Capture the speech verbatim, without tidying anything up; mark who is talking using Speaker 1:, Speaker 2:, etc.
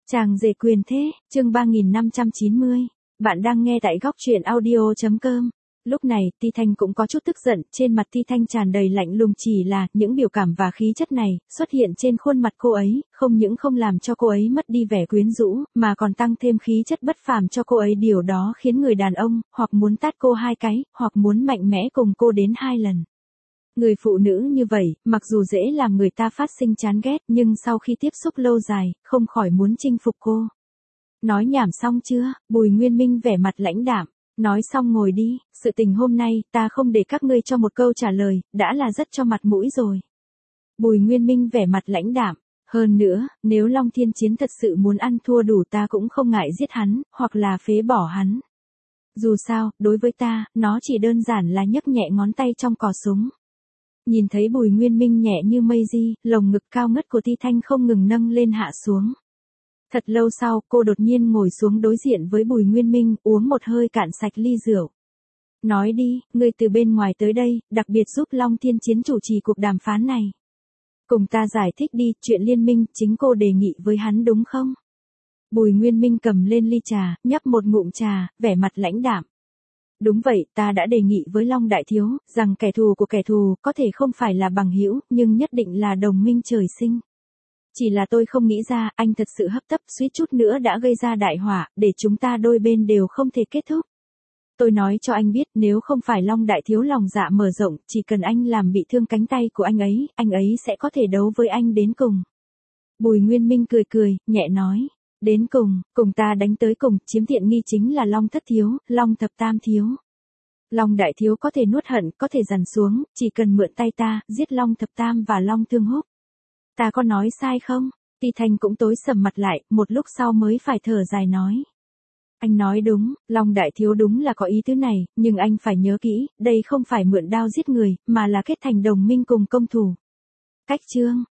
Speaker 1: Chàng rể quyền thế, chương ba nghìn năm trăm chín mươi. Bạn đang nghe tại góc truyện audio chấm com. Lúc này, Ti Thanh cũng có chút tức giận, trên mặt Ti Thanh tràn đầy lạnh lùng, chỉ là những biểu cảm và khí chất này xuất hiện trên khuôn mặt cô ấy, không những không làm cho cô ấy mất đi vẻ quyến rũ, mà còn tăng thêm khí chất bất phàm cho cô ấy, điều đó khiến người đàn ông hoặc muốn tát cô hai cái, hoặc muốn mạnh mẽ cùng cô đến hai lần. Người phụ nữ như vậy, mặc dù dễ làm người ta phát sinh chán ghét, nhưng sau khi tiếp xúc lâu dài, không khỏi muốn chinh phục cô. Nói nhảm xong chưa? Bùi Nguyên Minh vẻ mặt lãnh đạm. Nói xong ngồi đi, sự tình hôm nay, ta không để các ngươi cho một câu trả lời, đã là rất cho mặt mũi rồi. Bùi Nguyên Minh vẻ mặt lãnh đạm. Hơn nữa, nếu Long Thiên Chiến thật sự muốn ăn thua đủ, ta cũng không ngại giết hắn, hoặc là phế bỏ hắn. Dù sao, đối với ta, nó chỉ đơn giản là nhấc nhẹ ngón tay trong cò súng. Nhìn thấy Bùi Nguyên Minh nhẹ như mây di, lồng ngực cao ngất của Ti Thanh không ngừng nâng lên hạ xuống. Thật lâu sau, cô đột nhiên ngồi xuống đối diện với Bùi Nguyên Minh, uống một hơi cạn sạch ly rượu. Nói đi, ngươi từ bên ngoài tới đây, đặc biệt giúp Long Thiên Chiến chủ trì cuộc đàm phán này. Cùng ta giải thích đi, chuyện liên minh, chính cô đề nghị với hắn đúng không? Bùi Nguyên Minh cầm lên ly trà, nhấp một ngụm trà, vẻ mặt lãnh đạm. Đúng vậy, ta đã đề nghị với Long Đại Thiếu, rằng kẻ thù của kẻ thù, có thể không phải là bằng hữu, nhưng nhất định là đồng minh trời sinh. Chỉ là tôi không nghĩ ra, anh thật sự hấp tấp, suýt chút nữa đã gây ra đại họa, để chúng ta đôi bên đều không thể kết thúc. Tôi nói cho anh biết, nếu không phải Long Đại Thiếu lòng dạ mở rộng, chỉ cần anh làm bị thương cánh tay của anh ấy, anh ấy sẽ có thể đấu với anh đến cùng. Bùi Nguyên Minh cười cười, nhẹ nói. Đến cùng, cùng ta đánh tới cùng, chiếm tiện nghi chính là Long Thất Thiếu, Long Thập Tam Thiếu. Long Đại Thiếu có thể nuốt hận, có thể dằn xuống, chỉ cần mượn tay ta, giết Long Thập Tam và Long Thương Húc. Ta có nói sai không? Ti Thanh cũng tối sầm mặt lại, một lúc sau mới phải thở dài nói. Anh nói đúng, Long Đại Thiếu đúng là có ý tứ này, nhưng anh phải nhớ kỹ, đây không phải mượn đao giết người, mà là kết thành đồng minh cùng công thủ. Cách chương,